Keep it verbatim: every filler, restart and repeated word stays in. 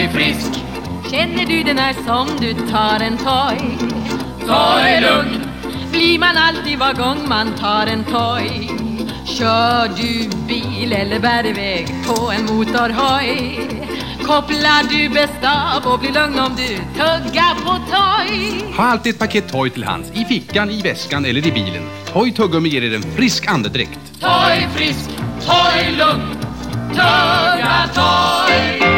frisk. Känner du den här som du tar en toj? Ta det lugn. Blir man alltid var gång man tar en toj? Kör du bil eller bär iväg på en motorhoj? Kopplar du bäst av och blir lugn om du tuggar på toj? Ha alltid ett paket toj till hands, i fickan, i väskan eller i bilen. Toj tuggummi ger er en frisk andedräkt. Toj frisk, toj lugn, tugga toj.